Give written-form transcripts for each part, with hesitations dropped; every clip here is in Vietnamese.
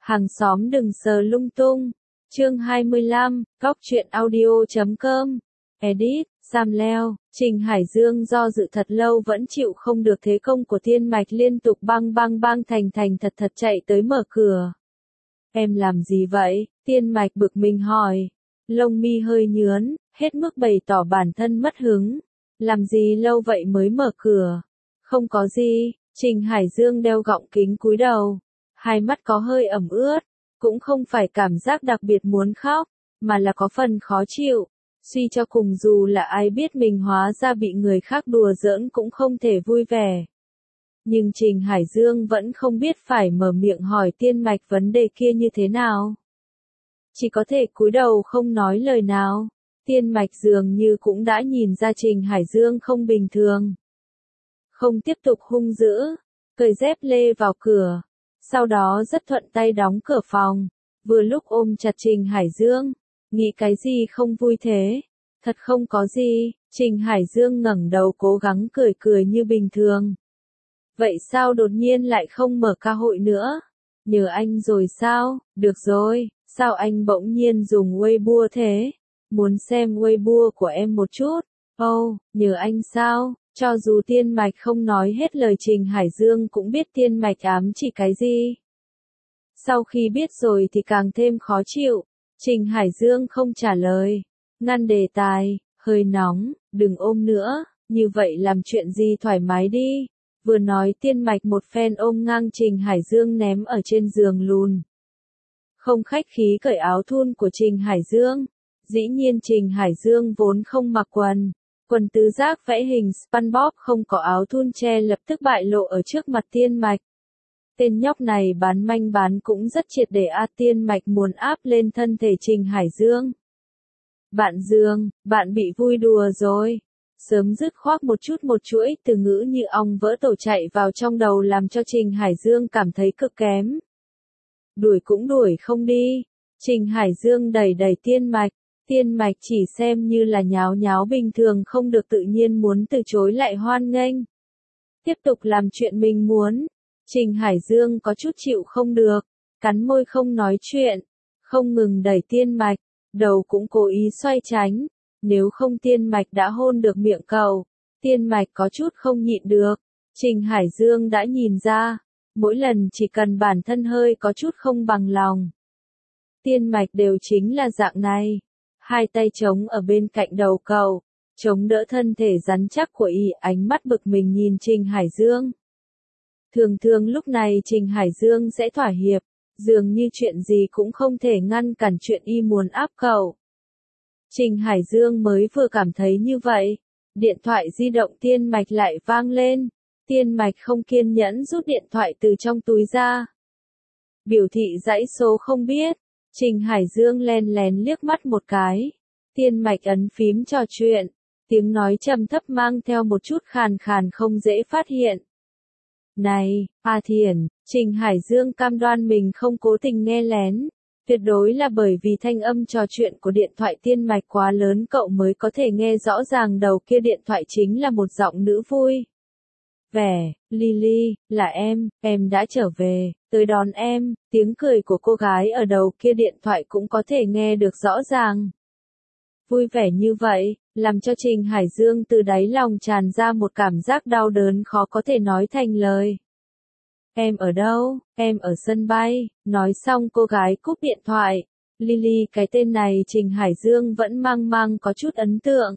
Hàng xóm đừng sờ lung tung. Chương 25, Góc truyện audio.com. Edit, Sam Leo. Trình Hải Dương do dự thật lâu vẫn chịu không được thế công của Tiên Mạch, liên tục bang thành thật chạy tới mở cửa. Em làm gì vậy? Tiên Mạch bực mình hỏi. Lông mi hơi nhướn, hết mức bày tỏ bản thân mất hứng. Làm gì lâu vậy mới mở cửa? Không có gì. Trình Hải Dương đeo gọng kính cúi đầu. Hai mắt có hơi ẩm ướt. Cũng không phải cảm giác đặc biệt muốn khóc, mà là có phần khó chịu. Suy cho cùng dù là ai biết mình hóa ra bị người khác đùa giỡn cũng không thể vui vẻ. Nhưng Trình Hải Dương vẫn không biết phải mở miệng hỏi Tiên Mạch vấn đề kia như thế nào. Chỉ có thể cúi đầu không nói lời nào. Tiên Mạch dường như cũng đã nhìn ra Trình Hải Dương không bình thường. Không tiếp tục hung dữ, cởi dép lê vào cửa. Sau đó rất thuận tay đóng cửa phòng. Vừa lúc ôm chặt Trình Hải Dương. Nghĩ cái gì không vui thế? Thật không có gì. Trình Hải Dương ngẩng đầu cố gắng cười như bình thường. Vậy sao đột nhiên lại không mở ca hội nữa? Nhờ anh rồi sao? Được rồi, sao anh bỗng nhiên dùng Weibo thế? Muốn xem Weibo của em một chút. Nhờ anh sao? Cho dù Tiên Mạch không nói hết lời, Trình Hải Dương cũng biết Tiên Mạch ám chỉ cái gì. Sau khi biết rồi thì càng thêm khó chịu. Trình Hải Dương không trả lời. Ngăn đề tài, hơi nóng, đừng ôm nữa, như vậy làm chuyện gì thoải mái đi. Vừa nói Tiên Mạch một phen ôm ngang Trình Hải Dương ném ở trên giường lùn. Không khách khí cởi áo thun của Trình Hải Dương. Dĩ nhiên Trình Hải Dương vốn không mặc quần. Quần tứ giác vẽ hình SpongeBob không có áo thun che lập tức bại lộ ở trước mặt Tiên Mạch. Tên nhóc này bán manh bán cũng rất triệt để. Tiên Mạch muốn áp lên thân thể Trình Hải Dương. Bạn Dương, bạn bị vui đùa rồi. Sớm dứt khoát một chuỗi từ ngữ như ong vỡ tổ chạy vào trong đầu làm cho Trình Hải Dương cảm thấy cực kém. Đuổi cũng đuổi không đi. Trình Hải Dương đẩy Tiên Mạch. Tiên Mạch chỉ xem như là nháo bình thường, không được tự nhiên muốn từ chối lại hoan nghênh. Tiếp tục làm chuyện mình muốn. Trình Hải Dương có chút chịu không được, cắn môi không nói chuyện, không ngừng đẩy Tiên Mạch, đầu cũng cố ý xoay tránh. Nếu không Tiên Mạch đã hôn được miệng cậu. Tiên Mạch có chút không nhịn được. Trình Hải Dương đã nhìn ra, mỗi lần chỉ cần bản thân hơi có chút không bằng lòng, Tiên Mạch đều chính là dạng này. Hai tay chống ở bên cạnh đầu cậu, chống đỡ thân thể rắn chắc của y, ánh mắt bực mình nhìn Trình Hải Dương. Thường lúc này Trình Hải Dương sẽ thỏa hiệp, dường như chuyện gì cũng không thể ngăn cản chuyện y muốn áp cậu. Trình Hải Dương mới vừa cảm thấy như vậy, điện thoại di động Tiên Mạch lại vang lên. Tiên Mạch không kiên nhẫn rút điện thoại từ trong túi ra. Biểu thị dãy số không biết. Trình Hải Dương lén liếc mắt một cái. Tiên Mạch ấn phím trò chuyện. Tiếng nói trầm thấp mang theo một chút khàn không dễ phát hiện. Này, Thiển, Trình Hải Dương cam đoan mình không cố tình nghe lén. Tuyệt đối là bởi vì thanh âm trò chuyện của điện thoại Tiên Mạch quá lớn cậu mới có thể nghe rõ ràng. Đầu kia điện thoại chính là một giọng nữ vui vẻ. Lily, là em đã trở về, tới đón em. Tiếng cười của cô gái ở đầu kia điện thoại cũng có thể nghe được rõ ràng. Vui vẻ như vậy, làm cho Trình Hải Dương từ đáy lòng tràn ra một cảm giác đau đớn khó có thể nói thành lời. Em ở đâu? Em ở sân bay. Nói xong cô gái cúp điện thoại. Lily, cái tên này Trình Hải Dương vẫn mang có chút ấn tượng.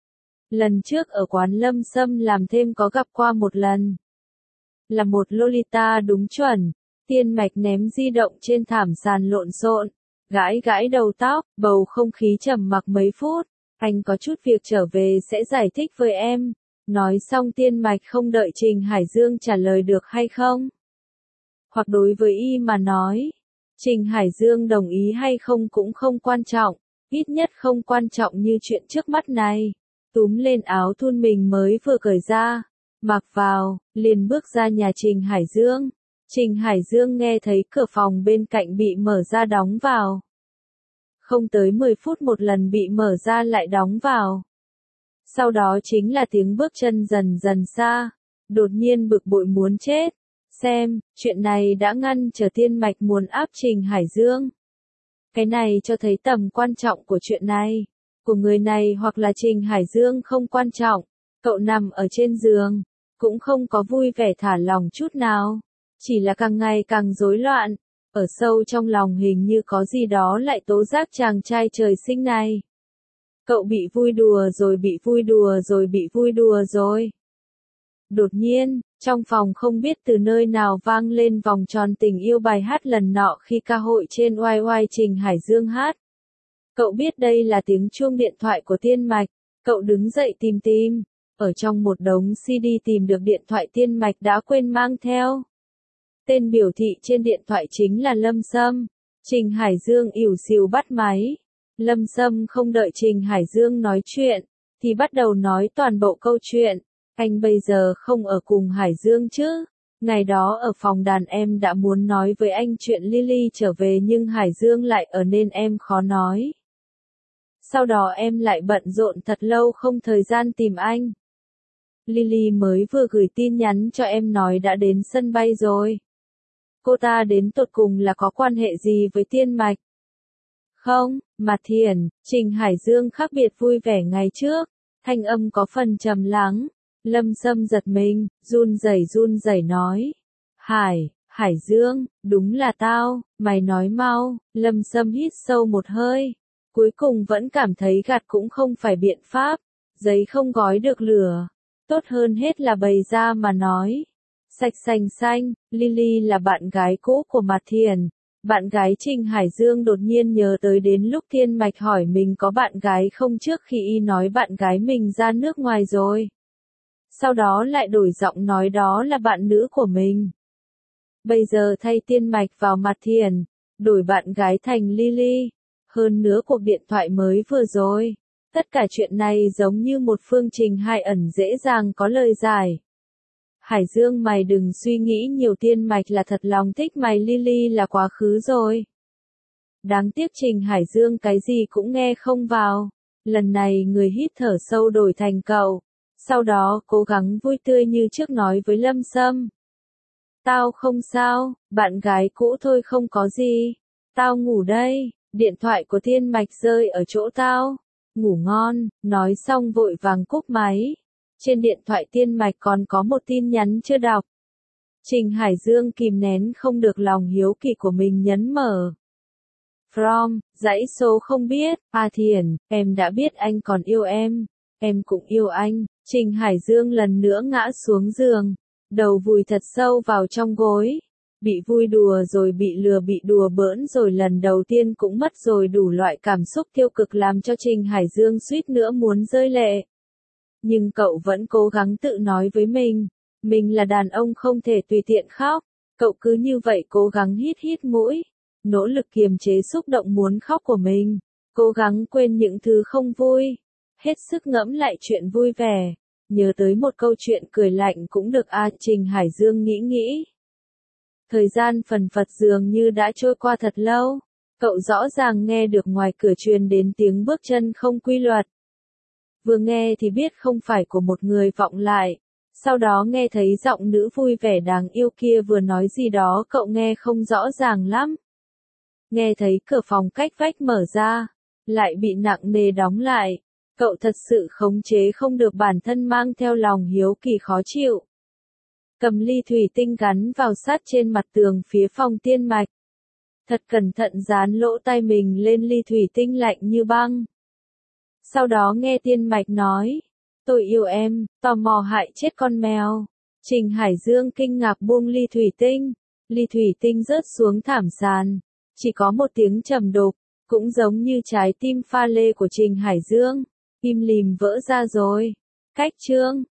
Lần trước ở quán Lâm Sâm làm thêm có gặp qua một lần. Là một Lolita đúng chuẩn. Tiên Mạch ném di động trên thảm sàn lộn xộn, gãi đầu tóc, bầu không khí trầm mặc mấy phút. Anh có chút việc trở về sẽ giải thích với em. Nói xong Tiên Mạch không đợi Trình Hải Dương trả lời được hay không. Hoặc đối với y mà nói, Trình Hải Dương đồng ý hay không cũng không quan trọng, ít nhất không quan trọng như chuyện trước mắt này. Túm lên áo thun mình mới vừa cởi ra, mặc vào, liền bước ra nhà Trình Hải Dương. Trình Hải Dương nghe thấy cửa phòng bên cạnh bị mở ra đóng vào. Không tới 10 phút một lần bị mở ra lại đóng vào. Sau đó chính là tiếng bước chân dần xa. Đột nhiên bực bội muốn chết. xem, chuyện này đã ngăn trở Tiên Mạch muốn áp Trình Hải Dương. Cái này cho thấy tầm quan trọng của chuyện này, của người này hoặc là Trình Hải Dương không quan trọng. Cậu nằm ở trên giường, cũng không có vui vẻ thả lòng chút nào, chỉ là càng ngày càng rối loạn. Ở sâu trong lòng hình như có gì đó lại tố giác chàng trai trời sinh này. Cậu bị vui đùa rồi bị vui đùa rồi bị vui đùa rồi. Đột nhiên, trong phòng không biết từ nơi nào vang lên vòng tròn tình yêu bài hát lần nọ khi ca hội trên YY Trình Hải Dương hát. Cậu biết đây là tiếng chuông điện thoại của Tiên Mạch, cậu đứng dậy tìm, ở trong một đống CD tìm được điện thoại Tiên Mạch đã quên mang theo. Tên biểu thị trên điện thoại chính là Lâm Sâm. Trình Hải Dương ỉu xìu bắt máy. Lâm Sâm không đợi Trình Hải Dương nói chuyện, thì bắt đầu nói toàn bộ câu chuyện. Anh bây giờ không ở cùng Hải Dương chứ? Ngày đó ở phòng đàn em đã muốn nói với anh chuyện Lily trở về nhưng Hải Dương lại ở nên em khó nói. Sau đó em lại bận rộn thật lâu không thời gian tìm anh. Lily mới vừa gửi tin nhắn cho em nói đã đến sân bay rồi. Cô ta đến tột cùng là có quan hệ gì với Tiên Mạch? Không, mà Thiền, Trình Hải Dương khác biệt vui vẻ ngày trước, thanh âm có phần trầm lắng. Lâm Sâm giật mình, run rẩy nói. Hải Dương, đúng là tao, mày nói mau. Lâm Sâm hít sâu một hơi. Cuối cùng vẫn cảm thấy gạt cũng không phải biện pháp. Giấy không gói được lửa. Tốt hơn hết là bày ra mà nói. Sạch sành xanh, Lily là bạn gái cũ của Mạt Thiền. Bạn gái Trình Hải Dương đột nhiên nhớ tới đến lúc Tiên Mạch hỏi mình có bạn gái không trước khi y nói bạn gái mình ra nước ngoài rồi. Sau đó lại đổi giọng nói đó là bạn nữ của mình. Bây giờ thay Tiên Mạch vào Mạt Thiền, đổi bạn gái thành Lily. Hơn nữa cuộc điện thoại mới vừa rồi. Tất cả chuyện này giống như một phương trình hai ẩn dễ dàng có lời giải. Hải Dương mày đừng suy nghĩ nhiều, Tiên Mạch là thật lòng thích mày, Lily là quá khứ rồi. Đáng tiếc Trình Hải Dương cái gì cũng nghe không vào. Lần này người hít thở sâu đổi thành cậu. Sau đó cố gắng vui tươi như trước nói với Lâm Sâm. Tao không sao, bạn gái cũ thôi không có gì. Tao ngủ đây, điện thoại của Tiên Mạch rơi ở chỗ tao. Ngủ ngon, nói xong vội vàng cúp máy. Trên điện thoại Tiên Mạch còn có một tin nhắn chưa đọc. Trình Hải Dương kìm nén không được lòng hiếu kỳ của mình nhấn mở. From, dãy số không biết, Thiền, em đã biết anh còn yêu em cũng yêu anh. Trình Hải Dương lần nữa ngã xuống giường, đầu vùi thật sâu vào trong gối. Bị vui đùa rồi bị lừa, bị đùa bỡn rồi lần đầu tiên cũng mất rồi, đủ loại cảm xúc tiêu cực làm cho Trình Hải Dương suýt nữa muốn rơi lệ. Nhưng cậu vẫn cố gắng tự nói với mình là đàn ông không thể tùy tiện khóc. Cậu cứ như vậy cố gắng hít mũi, nỗ lực kiềm chế xúc động muốn khóc của mình, cố gắng quên những thứ không vui, hết sức ngẫm lại chuyện vui vẻ, nhớ tới một câu chuyện cười lạnh cũng được Trình Hải Dương nghĩ. Thời gian phần phật dường như đã trôi qua thật lâu, cậu rõ ràng nghe được ngoài cửa truyền đến tiếng bước chân không quy luật. Vừa nghe thì biết không phải của một người vọng lại, sau đó nghe thấy giọng nữ vui vẻ đáng yêu kia vừa nói gì đó cậu nghe không rõ ràng lắm. Nghe thấy cửa phòng cách vách mở ra, lại bị nặng nề đóng lại, cậu thật sự khống chế không được bản thân mang theo lòng hiếu kỳ khó chịu. Cầm ly thủy tinh gắn vào sát trên mặt tường phía phòng Tiên Mạch. Thật cẩn thận dán lỗ tai mình lên ly thủy tinh lạnh như băng. Sau đó nghe Tiên Mạch nói, tôi yêu em, tò mò hại chết con mèo. Trình Hải Dương kinh ngạc buông ly thủy tinh rớt xuống thảm sàn. Chỉ có một tiếng trầm đục, cũng giống như trái tim pha lê của Trình Hải Dương, im lìm vỡ ra rồi. Cách chương